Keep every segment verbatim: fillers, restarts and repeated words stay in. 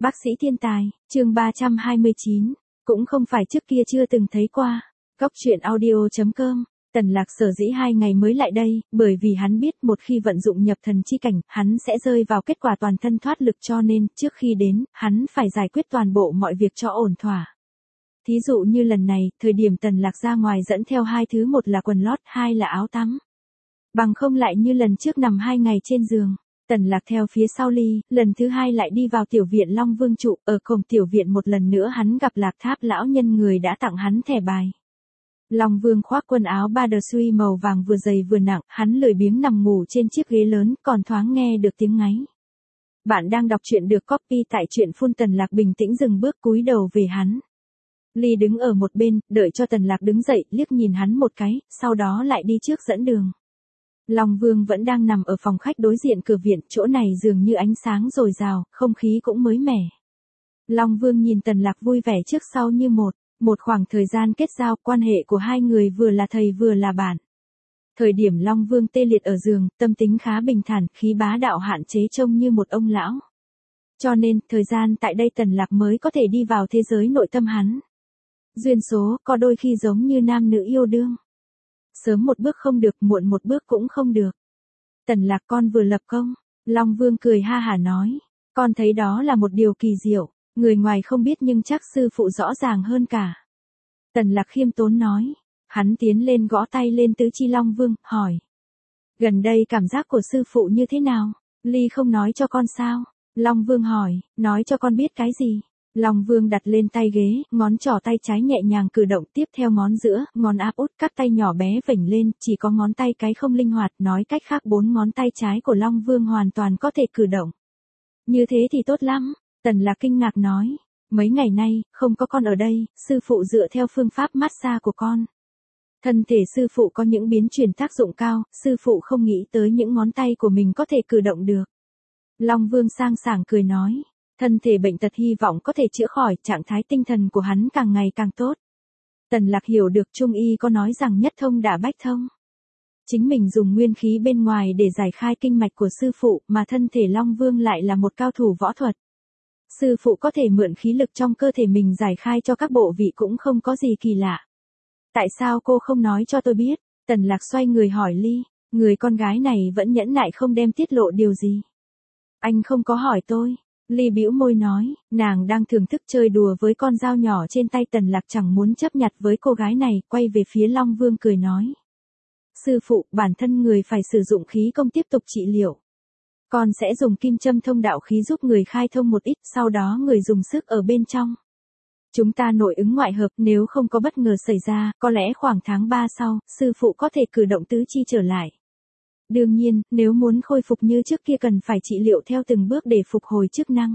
Bác sĩ thiên tài, chương ba trăm hai mươi chín, cũng không phải trước kia chưa từng thấy qua. Góc truyện audio chấm com, Tần Lạc sở dĩ hai ngày mới lại đây, bởi vì hắn biết một khi vận dụng nhập thần chi cảnh, hắn sẽ rơi vào kết quả toàn thân thoát lực, cho nên, trước khi đến, hắn phải giải quyết toàn bộ mọi việc cho ổn thỏa. Thí dụ như lần này, thời điểm Tần Lạc ra ngoài dẫn theo hai thứ, một là quần lót, hai là áo tắm. Bằng không lại như lần trước nằm hai ngày trên giường. Tần Lạc theo phía sau Ly, lần thứ hai lại đi vào tiểu viện Long Vương trụ, ở cổng tiểu viện một lần nữa hắn gặp Lạc Tháp lão nhân, người đã tặng hắn thẻ bài. Long Vương khoác quần áo ba đờ suy màu vàng vừa dày vừa nặng, hắn lười biếng nằm ngủ trên chiếc ghế lớn, còn thoáng nghe được tiếng ngáy. Bạn đang đọc truyện được copy tại truyện phun. Tần Lạc bình tĩnh dừng bước cúi đầu về hắn. Ly đứng ở một bên, đợi cho Tần Lạc đứng dậy, liếc nhìn hắn một cái, sau đó lại đi trước dẫn đường. Long Vương vẫn đang nằm ở phòng khách đối diện cửa viện, chỗ này dường như ánh sáng dồi dào, không khí cũng mới mẻ. Long Vương nhìn Tần Lạc vui vẻ trước sau như một, một khoảng thời gian kết giao, quan hệ của hai người vừa là thầy vừa là bạn. Thời điểm Long Vương tê liệt ở giường, tâm tính khá bình thản, khí bá đạo hạn chế, trông như một ông lão. Cho nên, thời gian tại đây Tần Lạc mới có thể đi vào thế giới nội tâm hắn. Duyên số, có đôi khi giống như nam nữ yêu đương. Sớm một bước không được, muộn một bước cũng không được. Tần Lạc, con vừa lập công. Long Vương cười ha hả nói. Con thấy đó là một điều kỳ diệu. Người ngoài không biết nhưng chắc sư phụ rõ ràng hơn cả. Tần Lạc khiêm tốn nói. Hắn tiến lên gõ tay lên tứ chi Long Vương, hỏi. Gần đây cảm giác của sư phụ như thế nào? Ly không nói cho con sao? Long Vương hỏi, nói cho con biết cái gì? Long Vương đặt lên tay ghế, ngón trỏ tay trái nhẹ nhàng cử động, tiếp theo ngón giữa, ngón áp út, các tay nhỏ bé vểnh lên, chỉ có ngón tay cái không linh hoạt, nói cách khác bốn ngón tay trái của Long Vương hoàn toàn có thể cử động. Như thế thì tốt lắm, Tần Lạc kinh ngạc nói, mấy ngày nay, không có con ở đây, sư phụ dựa theo phương pháp massage của con. Thân thể sư phụ có những biến chuyển tác dụng cao, sư phụ không nghĩ tới những ngón tay của mình có thể cử động được. Long Vương sang sảng cười nói. Thân thể bệnh tật hy vọng có thể chữa khỏi, trạng thái tinh thần của hắn càng ngày càng tốt. Tần Lạc hiểu được Trung y có nói rằng nhất thông đả bách thông. Chính mình dùng nguyên khí bên ngoài để giải khai kinh mạch của sư phụ, mà thân thể Long Vương lại là một cao thủ võ thuật. Sư phụ có thể mượn khí lực trong cơ thể mình giải khai cho các bộ vị cũng không có gì kỳ lạ. Tại sao cô không nói cho tôi biết? Tần Lạc xoay người hỏi Ly, người con gái này vẫn nhẫn nại không đem tiết lộ điều gì. Anh không có hỏi tôi. Ly bĩu môi nói, nàng đang thưởng thức chơi đùa với con dao nhỏ trên tay. Tần Lạc chẳng muốn chấp nhặt với cô gái này, quay về phía Long Vương cười nói. Sư phụ, bản thân người phải sử dụng khí công tiếp tục trị liệu. Con sẽ dùng kim châm thông đạo khí giúp người khai thông một ít, sau đó người dùng sức ở bên trong. Chúng ta nội ứng ngoại hợp, nếu không có bất ngờ xảy ra, có lẽ khoảng tháng ba sau, sư phụ có thể cử động tứ chi trở lại. Đương nhiên, nếu muốn khôi phục như trước kia cần phải trị liệu theo từng bước để phục hồi chức năng.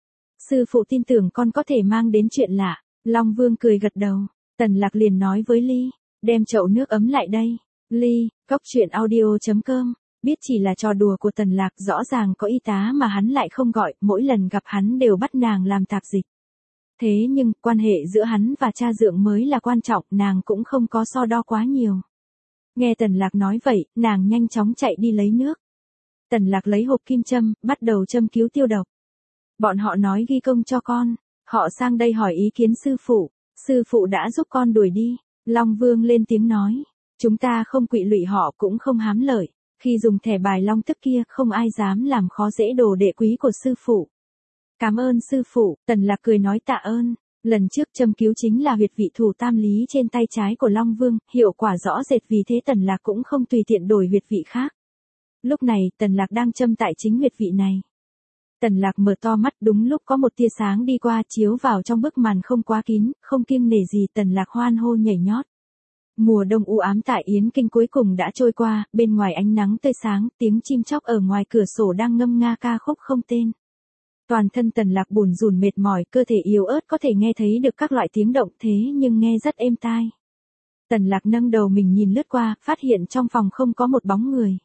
Sư phụ tin tưởng con có thể mang đến chuyện lạ. Long Vương cười gật đầu. Tần Lạc liền nói với Ly, đem chậu nước ấm lại đây. Ly, góc truyện audio chấm com, biết chỉ là trò đùa của Tần Lạc, rõ ràng có y tá mà hắn lại không gọi, mỗi lần gặp hắn đều bắt nàng làm tạp dịch. Thế nhưng, quan hệ giữa hắn và cha dượng mới là quan trọng, nàng cũng không có so đo quá nhiều. Nghe Tần Lạc nói vậy, nàng nhanh chóng chạy đi lấy nước. Tần Lạc lấy hộp kim châm, bắt đầu châm cứu tiêu độc. Bọn họ nói ghi công cho con. Họ sang đây hỏi ý kiến sư phụ. Sư phụ đã giúp con đuổi đi. Long Vương lên tiếng nói. Chúng ta không quỵ lụy họ cũng không hám lợi. Khi dùng thẻ bài long tức kia, không ai dám làm khó dễ đồ đệ quý của sư phụ. Cảm ơn sư phụ. Tần Lạc cười nói tạ ơn. Lần trước châm cứu chính là huyệt vị thủ tam lý trên tay trái của Long Vương, hiệu quả rõ rệt, vì thế Tần Lạc cũng không tùy tiện đổi huyệt vị khác. Lúc này, Tần Lạc đang châm tại chính huyệt vị này. Tần Lạc mở to mắt, đúng lúc có một tia sáng đi qua chiếu vào trong bức màn không quá kín, không kiêng nể gì Tần Lạc hoan hô nhảy nhót. Mùa đông u ám tại Yến Kinh cuối cùng đã trôi qua, bên ngoài ánh nắng tươi sáng, tiếng chim chóc ở ngoài cửa sổ đang ngâm nga ca khúc không tên. Toàn thân Tần Lạc bủn rủn mệt mỏi, cơ thể yếu ớt có thể nghe thấy được các loại tiếng động, thế nhưng nghe rất êm tai. Tần Lạc nâng đầu mình nhìn lướt qua, phát hiện trong phòng không có một bóng người.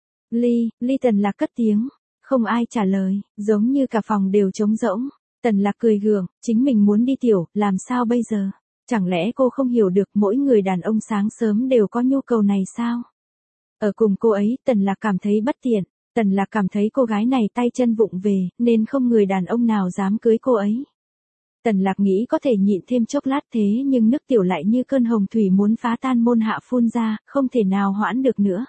Ly, Ly. Tần Lạc cất tiếng, không ai trả lời, giống như cả phòng đều trống rỗng. Tần Lạc cười gượng, chính mình muốn đi tiểu, làm sao bây giờ? Chẳng lẽ cô không hiểu được mỗi người đàn ông sáng sớm đều có nhu cầu này sao? Ở cùng cô ấy, Tần Lạc cảm thấy bất tiện. Tần Lạc cảm thấy cô gái này tay chân vụng về, nên không người đàn ông nào dám cưới cô ấy. Tần Lạc nghĩ có thể nhịn thêm chốc lát thế nhưng nước tiểu lại như cơn hồng thủy muốn phá tan môn hạ phun ra, không thể nào hoãn được nữa.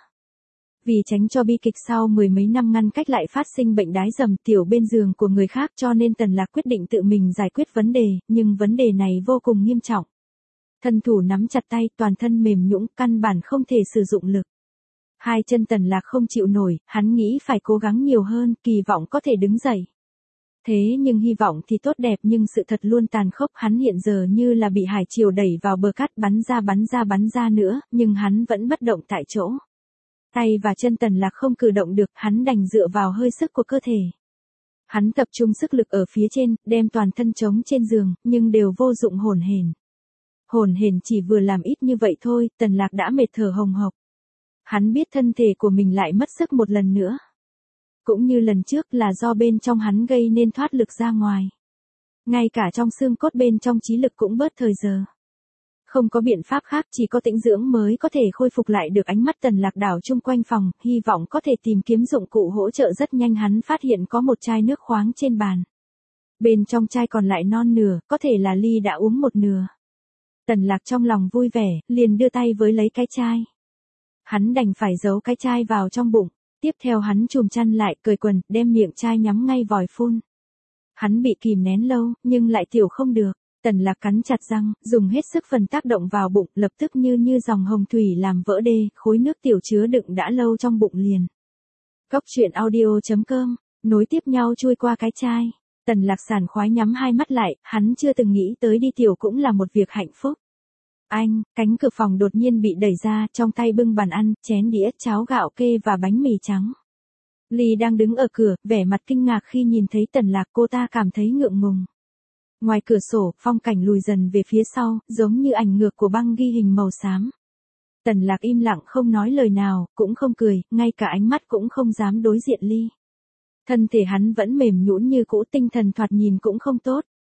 Vì tránh cho bi kịch sau mười mấy năm ngăn cách lại phát sinh bệnh đái dầm tiểu bên giường của người khác cho nên Tần Lạc quyết định tự mình giải quyết vấn đề, nhưng vấn đề này vô cùng nghiêm trọng. Thân thủ nắm chặt tay, toàn thân mềm nhũn, căn bản không thể sử dụng lực. Hai chân Tần Lạc không chịu nổi, hắn nghĩ phải cố gắng nhiều hơn, kỳ vọng có thể đứng dậy. Thế nhưng hy vọng thì tốt đẹp nhưng sự thật luôn tàn khốc, hắn hiện giờ như là bị hải triều đẩy vào bờ cát bắn ra bắn ra bắn ra nữa, nhưng hắn vẫn bất động tại chỗ. Tay và chân Tần Lạc không cử động được, hắn đành dựa vào hơi sức của cơ thể. Hắn tập trung sức lực ở phía trên, đem toàn thân trống trên giường, nhưng đều vô dụng hổn hển. Hổn hển chỉ vừa làm ít như vậy thôi, Tần Lạc đã mệt thở hồng hộc. Hắn biết thân thể của mình lại mất sức một lần nữa. Cũng như lần trước là do bên trong hắn gây nên thoát lực ra ngoài. Ngay cả trong xương cốt bên trong trí lực cũng bớt thời giờ. Không có biện pháp khác, chỉ có tĩnh dưỡng mới có thể khôi phục lại được. Ánh mắt Tần Lạc đảo chung quanh phòng, hy vọng có thể tìm kiếm dụng cụ hỗ trợ. Rất nhanh hắn phát hiện có một chai nước khoáng trên bàn. Bên trong chai còn lại non nửa, có thể là Ly đã uống một nửa. Tần Lạc trong lòng vui vẻ, liền đưa tay với lấy cái chai. Hắn đành phải giấu cái chai vào trong bụng. Tiếp theo hắn chùm chăn lại, cởi quần, đem miệng chai nhắm ngay vòi phun. Hắn bị kìm nén lâu, nhưng lại tiểu không được. Tần Lạc cắn chặt răng, dùng hết sức phần tác động vào bụng, lập tức như như dòng hồng thủy làm vỡ đê, khối nước tiểu chứa đựng đã lâu trong bụng liền. Cốc truyện audio chấm com, nối tiếp nhau chui qua cái chai. Tần Lạc sảng khoái nhắm hai mắt lại, hắn chưa từng nghĩ tới đi tiểu cũng là một việc hạnh phúc. Anh, cánh cửa phòng đột nhiên bị đẩy ra, trong tay bưng bàn ăn, chén đĩa, cháo gạo kê và bánh mì trắng. Ly đang đứng ở cửa, vẻ mặt kinh ngạc khi nhìn thấy Tần Lạc, cô ta cảm thấy ngượng ngùng. Ngoài cửa sổ, phong cảnh lùi dần về phía sau, giống như ảnh ngược của băng ghi hình màu xám. Tần Lạc im lặng không nói lời nào, cũng không cười, ngay cả ánh mắt cũng không dám đối diện Ly. Thân thể hắn vẫn mềm nhũn như cũ, tinh thần thoạt nhìn cũng không tốt.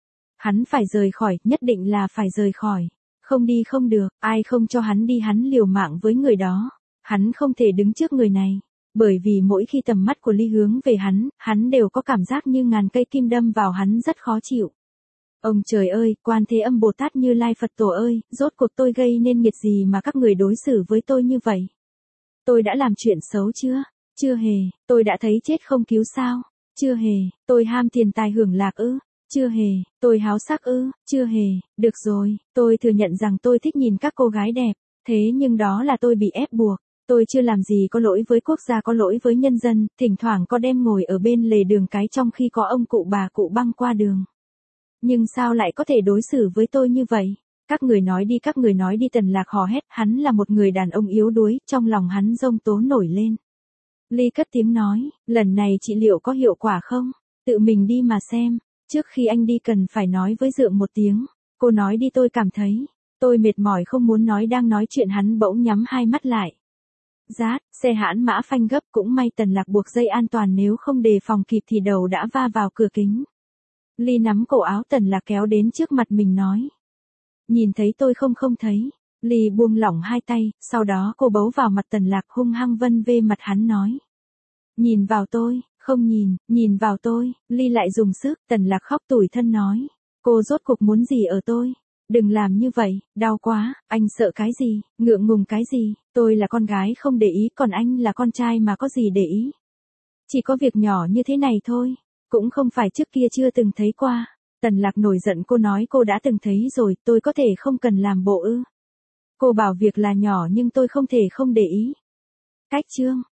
Hắn phải rời khỏi, nhất định là phải rời khỏi. Không đi không được, ai không cho hắn đi hắn liều mạng với người đó. Hắn không thể đứng trước người này. Bởi vì mỗi khi tầm mắt của Ly hướng về hắn, hắn đều có cảm giác như ngàn cây kim đâm vào hắn rất khó chịu. Ông trời ơi, Quan Thế Âm Bồ Tát Như Lai Phật Tổ ơi, rốt cuộc tôi gây nên nghiệt gì mà các người đối xử với tôi như vậy? Tôi đã làm chuyện xấu chưa? Chưa hề. Tôi đã thấy chết không cứu sao? Chưa hề. Tôi ham tiền tài hưởng lạc ư? Chưa hề. Tôi háo sắc ư? Chưa hề. Được rồi, tôi thừa nhận rằng tôi thích nhìn các cô gái đẹp, thế nhưng đó là tôi bị ép buộc. Tôi chưa làm gì có lỗi với quốc gia, có lỗi với nhân dân, thỉnh thoảng có đem ngồi ở bên lề đường cái trong khi có ông cụ bà cụ băng qua đường. Nhưng sao lại có thể đối xử với tôi như vậy? Các người nói đi, các người nói đi. Tần Lạc hò hét, hắn là một người đàn ông yếu đuối, trong lòng hắn giông tố nổi lên. Ly cất tiếng nói, lần này trị liệu có hiệu quả không? Tự mình đi mà xem, trước khi anh đi cần phải nói với Dượng một tiếng. Cô nói đi, tôi cảm thấy, tôi mệt mỏi không muốn nói. Đang nói chuyện hắn bỗng nhắm hai mắt lại. Rát, xe hãn mã phanh gấp, cũng may Tần Lạc buộc dây an toàn, nếu không đề phòng kịp thì đầu đã va vào cửa kính. Ly nắm cổ áo Tần Lạc kéo đến trước mặt mình nói. Nhìn thấy tôi không? Không thấy. Ly buông lỏng hai tay, sau đó cô bấu vào mặt Tần Lạc hung hăng vân về mặt hắn nói. Nhìn vào tôi, không nhìn, nhìn vào tôi. Ly lại dùng sức, Tần Lạc khóc tủi thân nói. Cô rốt cuộc muốn gì ở tôi? Đừng làm như vậy, đau quá, anh sợ cái gì, ngượng ngùng cái gì, tôi là con gái không để ý, còn anh là con trai mà có gì để ý. Chỉ có việc nhỏ như thế này thôi, cũng không phải trước kia chưa từng thấy qua. Tần Lạc nổi giận, cô nói cô đã từng thấy rồi, tôi có thể không cần làm bộ ư? Cô bảo việc là nhỏ nhưng tôi không thể không để ý. Cách chương